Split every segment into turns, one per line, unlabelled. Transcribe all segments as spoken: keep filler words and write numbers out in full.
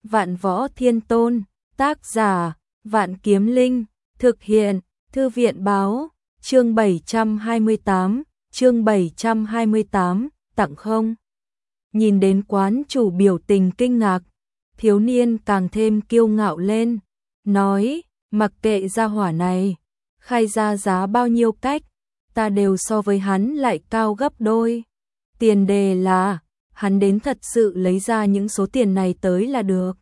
Vạn Võ Thiên Tôn, tác giả, Vạn Kiếm Linh, thực hiện, Thư viện báo, chương bảy trăm hai mươi tám, chương bảy trăm hai mươi tám, tặng không. Nhìn đến quán chủ biểu tình kinh ngạc, thiếu niên càng thêm kiêu ngạo lên, nói, mặc kệ gia hỏa này, khai ra giá bao nhiêu cách, ta đều so với hắn lại cao gấp đôi. Tiền đề là, hắn đến thật sự lấy ra những số tiền này tới là được.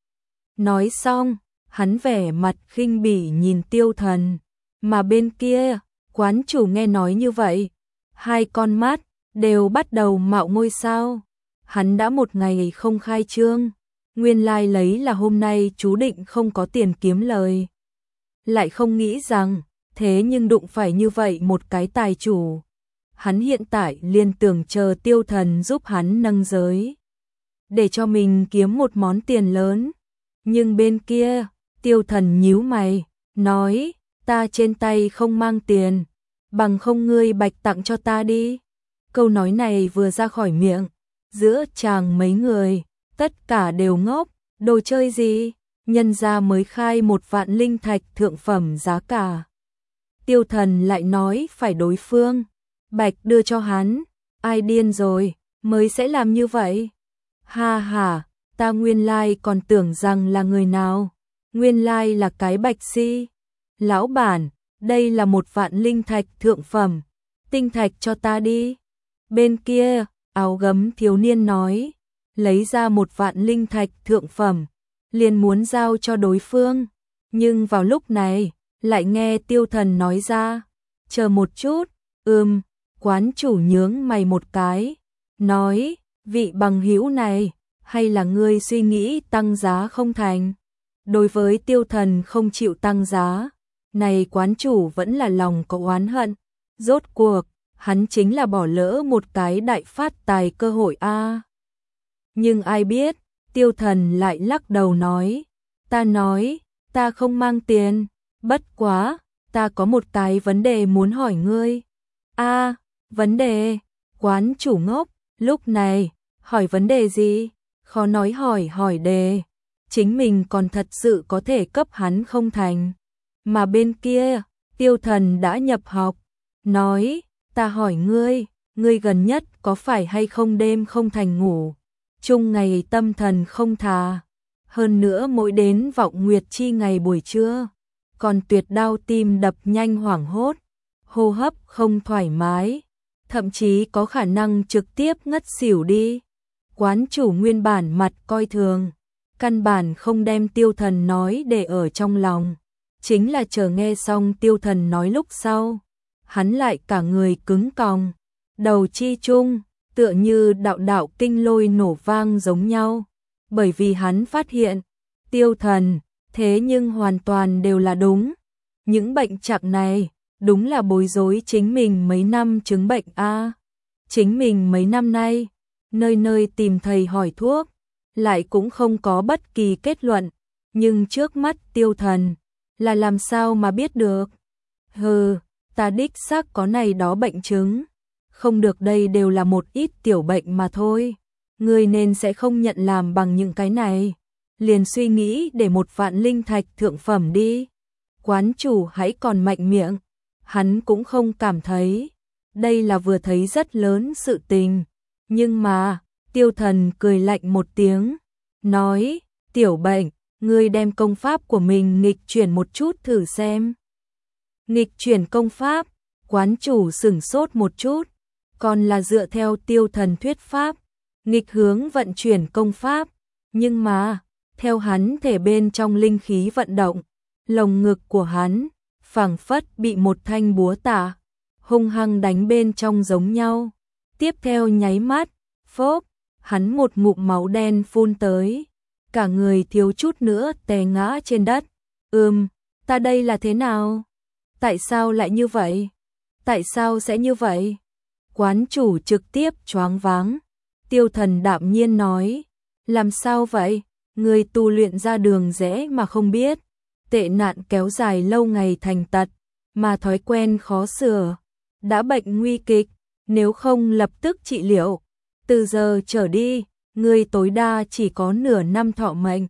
Nói xong, hắn vẻ mặt khinh bỉ nhìn Tiêu Thần, mà bên kia, quán chủ nghe nói như vậy, hai con mắt đều bắt đầu mạo ngôi sao. Hắn đã một ngày không khai trương, nguyên lai lấy là hôm nay chú định không có tiền kiếm lời. Lại không nghĩ rằng, thế nhưng đụng phải như vậy một cái tài chủ. Hắn hiện tại liên tưởng chờ Tiêu Thần giúp hắn nâng giới, để cho mình kiếm một món tiền lớn. Nhưng bên kia, Tiêu Thần nhíu mày, nói, ta trên tay không mang tiền, bằng không ngươi bạch tặng cho ta đi. Câu nói này vừa ra khỏi miệng, giữa chàng mấy người, tất cả đều ngốc, đồ chơi gì, nhân ra mới khai một vạn linh thạch thượng phẩm giá cả. Tiêu Thần lại nói phải đối phương bạch đưa cho hắn, ai điên rồi, mới sẽ làm như vậy. Ha ha, ta nguyên lai còn tưởng rằng là người nào, nguyên lai là cái bạch si. Lão bản, đây là một vạn linh thạch thượng phẩm, tinh thạch cho ta đi. Bên kia, áo gấm thiếu niên nói, lấy ra một vạn linh thạch thượng phẩm, liền muốn giao cho đối phương. Nhưng vào lúc này, lại nghe Tiêu Thần nói ra, chờ một chút, ừm, quán chủ nhướng mày một cái, nói, vị bằng hữu này, hay là ngươi suy nghĩ tăng giá không thành? Đối với Tiêu Thần không chịu tăng giá, này quán chủ vẫn là lòng có oán hận. Rốt cuộc, hắn chính là bỏ lỡ một cái đại phát tài cơ hội a. À. Nhưng ai biết, Tiêu Thần lại lắc đầu nói, ta nói, ta không mang tiền, bất quá, ta có một cái vấn đề muốn hỏi ngươi. A, à, vấn đề, quán chủ ngốc, lúc này, hỏi vấn đề gì? Khó nói hỏi hỏi đề, chính mình còn thật sự có thể cấp hắn không thành. Mà bên kia, Tiêu Thần đã nhập học, nói, ta hỏi ngươi, ngươi gần nhất có phải hay không đêm không thành ngủ, chung ngày tâm thần không thà, hơn nữa mỗi đến vọng nguyệt chi ngày buổi trưa, còn tuyệt đau tim đập nhanh hoảng hốt, hô hấp không thoải mái, thậm chí có khả năng trực tiếp ngất xỉu đi. Quán chủ nguyên bản mặt coi thường, căn bản không đem Tiêu Thần nói để ở trong lòng, chính là chờ nghe xong Tiêu Thần nói lúc sau, hắn lại cả người cứng còng, đầu chi chung, tựa như đạo đạo kinh lôi nổ vang giống nhau, bởi vì hắn phát hiện, Tiêu Thần, thế nhưng hoàn toàn đều là đúng. Những bệnh trạng này, đúng là bối rối chính mình mấy năm chứng bệnh a. À. Chính mình mấy năm nay, nơi nơi tìm thầy hỏi thuốc, lại cũng không có bất kỳ kết luận, nhưng trước mắt Tiêu Thần, là làm sao mà biết được? Hừ, ta đích xác có này đó bệnh chứng, không được, đây đều là một ít tiểu bệnh mà thôi, ngươi nên sẽ không nhận làm bằng những cái này, liền suy nghĩ để một vạn linh thạch thượng phẩm đi. Quán chủ hãy còn mạnh miệng, hắn cũng không cảm thấy, đây là vừa thấy rất lớn sự tình, nhưng mà, Tiêu Thần cười lạnh một tiếng, nói, tiểu bệnh, ngươi đem công pháp của mình nghịch chuyển một chút thử xem. Nghịch chuyển công pháp, quán chủ sửng sốt một chút, còn là dựa theo Tiêu Thần thuyết pháp, nghịch hướng vận chuyển công pháp, nhưng mà, theo hắn thể bên trong linh khí vận động, lồng ngực của hắn, phảng phất bị một thanh búa tạ, hung hăng đánh bên trong giống nhau. Tiếp theo nháy mắt, phốp, hắn một ngụm máu đen phun tới, cả người thiếu chút nữa té ngã trên đất. Ừm, ta đây là thế nào? Tại sao lại như vậy? Tại sao sẽ như vậy? Quán chủ trực tiếp choáng váng. Tiêu Thần đạm nhiên nói, làm sao vậy? Người tu luyện ra đường rẽ mà không biết, tệ nạn kéo dài lâu ngày thành tật, mà thói quen khó sửa, đã bệnh nguy kịch, nếu không lập tức trị liệu, từ giờ trở đi, ngươi tối đa chỉ có nửa năm thọ mệnh.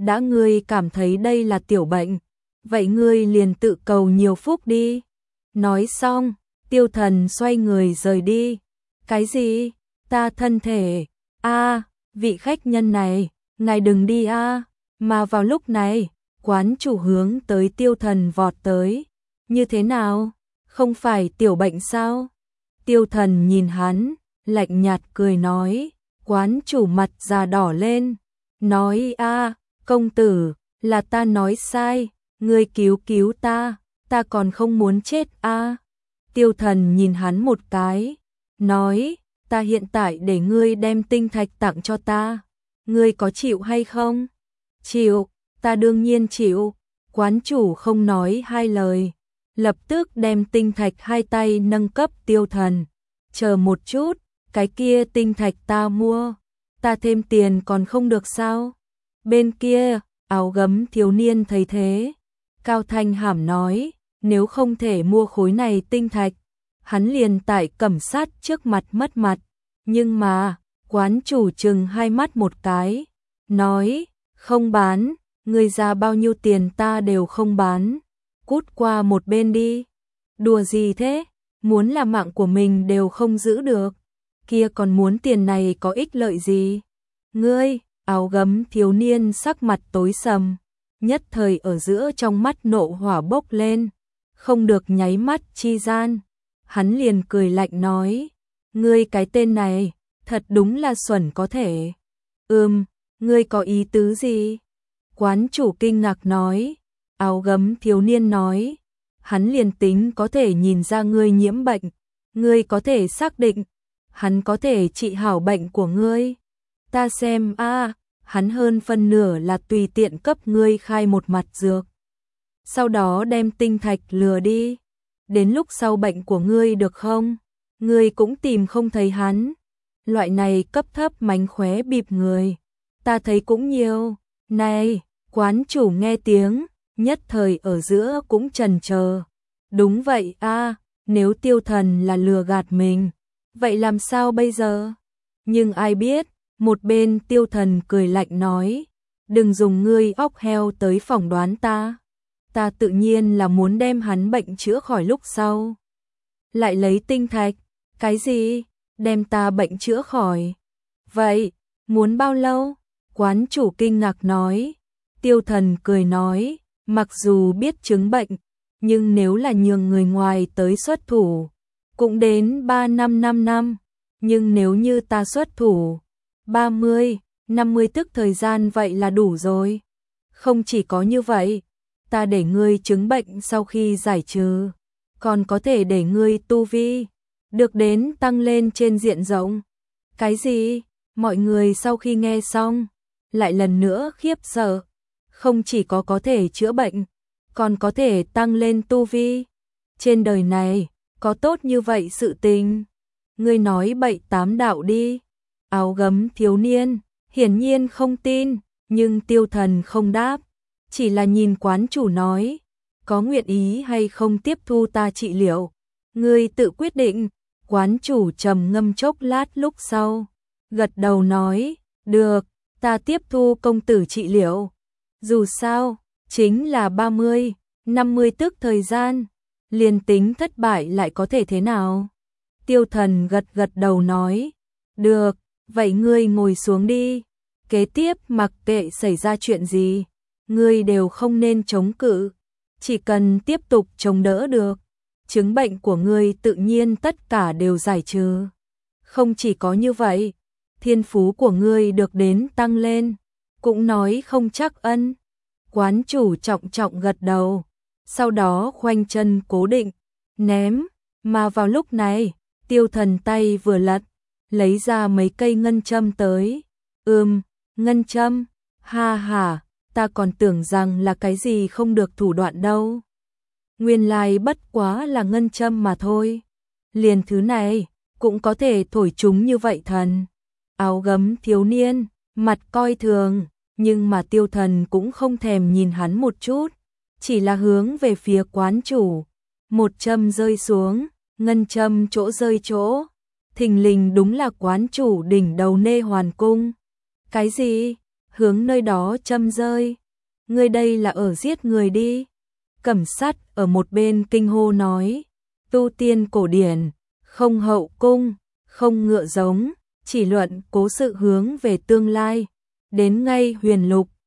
đã ngươi cảm thấy đây là tiểu bệnh, vậy ngươi liền tự cầu nhiều phúc đi. Nói xong, Tiêu Thần xoay người rời đi. Cái gì? Ta thân thể? A, vị khách nhân này, ngài đừng đi a. Mà vào lúc này, quán chủ hướng tới Tiêu Thần vọt tới. Như thế nào? Không phải tiểu bệnh sao? Tiêu Thần nhìn hắn, lạnh nhạt cười nói. Quán chủ mặt già đỏ lên, nói a, công tử, là ta nói sai, ngươi cứu cứu ta, ta còn không muốn chết a. Tiêu Thần nhìn hắn một cái, nói, ta hiện tại để ngươi đem tinh thạch tặng cho ta, ngươi có chịu hay không? Chịu, ta đương nhiên chịu. Quán chủ không nói hai lời, lập tức đem tinh thạch hai tay nâng cấp Tiêu Thần. Chờ một chút, cái kia tinh thạch ta mua, ta thêm tiền còn không được sao? Bên kia, áo gấm thiếu niên thấy thế, cao thanh hàm nói, nếu không thể mua khối này tinh thạch, hắn liền tại Cẩm Sát trước mặt mất mặt. Nhưng mà, quán chủ chừng hai mắt một cái, nói, không bán, người ra bao nhiêu tiền ta đều không bán, cút qua một bên đi. Đùa gì thế, muốn là mạng của mình đều không giữ được, kia còn muốn tiền này có ích lợi gì? Ngươi, áo gấm thiếu niên sắc mặt tối sầm, nhất thời ở giữa trong mắt nộ hỏa bốc lên, không được nháy mắt chi gian. Hắn liền cười lạnh nói, ngươi cái tên này, thật đúng là xuẩn có thể. Ừm, ngươi có ý tứ gì? Quán chủ kinh ngạc nói, áo gấm thiếu niên nói, hắn liền tính có thể nhìn ra ngươi nhiễm bệnh, ngươi có thể xác định, hắn có thể trị hảo bệnh của ngươi. Ta xem a, hắn hơn phân nửa là tùy tiện cấp ngươi khai một mặt dược, sau đó đem tinh thạch lừa đi. Đến lúc sau bệnh của ngươi được không, ngươi cũng tìm không thấy hắn. Loại này cấp thấp mánh khóe bịp người, ta thấy cũng nhiều. Này, quán chủ nghe tiếng, nhất thời ở giữa cũng chần chờ. Đúng vậy a, nếu Tiêu Thần là lừa gạt mình, vậy làm sao bây giờ? Nhưng ai biết, một bên Tiêu Thần cười lạnh nói, đừng dùng ngươi óc heo tới phỏng đoán ta. Ta tự nhiên là muốn đem hắn bệnh chữa khỏi lúc sau. Lại lấy tinh thạch, cái gì? Đem ta bệnh chữa khỏi. Vậy, muốn bao lâu? Quán chủ kinh ngạc nói. Tiêu Thần cười nói, mặc dù biết chứng bệnh, nhưng nếu là nhường người ngoài tới xuất thủ, cũng đến ba năm năm năm. Nhưng nếu như ta xuất thủ, ba mươi, năm mươi tức thời gian vậy là đủ rồi. Không chỉ có như vậy, ta để ngươi chứng bệnh sau khi giải trừ, còn có thể để ngươi tu vi được đến tăng lên trên diện rộng. Cái gì? Mọi người sau khi nghe xong, lại lần nữa khiếp sợ. Không chỉ có có thể chữa bệnh, còn có thể tăng lên tu vi. Trên đời này, có tốt như vậy sự tình? Ngươi nói bậy tám đạo đi. Áo gấm thiếu niên, hiển nhiên không tin, nhưng Tiêu Thần không đáp. Chỉ là nhìn quán chủ nói, có nguyện ý hay không tiếp thu ta trị liệu, ngươi tự quyết định. Quán chủ trầm ngâm chốc lát lúc sau, gật đầu nói, được, ta tiếp thu công tử trị liệu. Dù sao, chính là ba mươi, năm mươi tức thời gian, liền tính thất bại lại có thể thế nào? Tiêu Thần gật gật đầu nói, được, vậy ngươi ngồi xuống đi. Kế tiếp mặc kệ xảy ra chuyện gì, ngươi đều không nên chống cự, chỉ cần tiếp tục chống đỡ được, chứng bệnh của ngươi tự nhiên tất cả đều giải trừ. Không chỉ có như vậy, thiên phú của ngươi được đến tăng lên, cũng nói không chắc ân. Quán chủ trọng trọng gật đầu, sau đó khoanh chân cố định, ném, mà vào lúc này, Tiêu Thần tay vừa lật, lấy ra mấy cây ngân châm tới. Ừm, ngân châm, ha ha, ta còn tưởng rằng là cái gì không được thủ đoạn đâu. Nguyên lai bất quá là ngân châm mà thôi. Liền thứ này, cũng có thể thổi chúng như vậy thần. Áo gấm thiếu niên, mặt coi thường, nhưng mà Tiêu Thần cũng không thèm nhìn hắn một chút, chỉ là hướng về phía quán chủ. Một châm rơi xuống, ngân châm chỗ rơi chỗ, thình lình đúng là quán chủ đỉnh đầu Nê Hoàn Cung. Cái gì? hướng nơi đó châm rơi. Ngươi đây là ở giết người đi. Cẩm Sát ở một bên kinh hô nói, tu tiên cổ điển, không hậu cung, không ngựa giống, chỉ luận cố sự hướng về tương lai. Đến ngay huyền lục,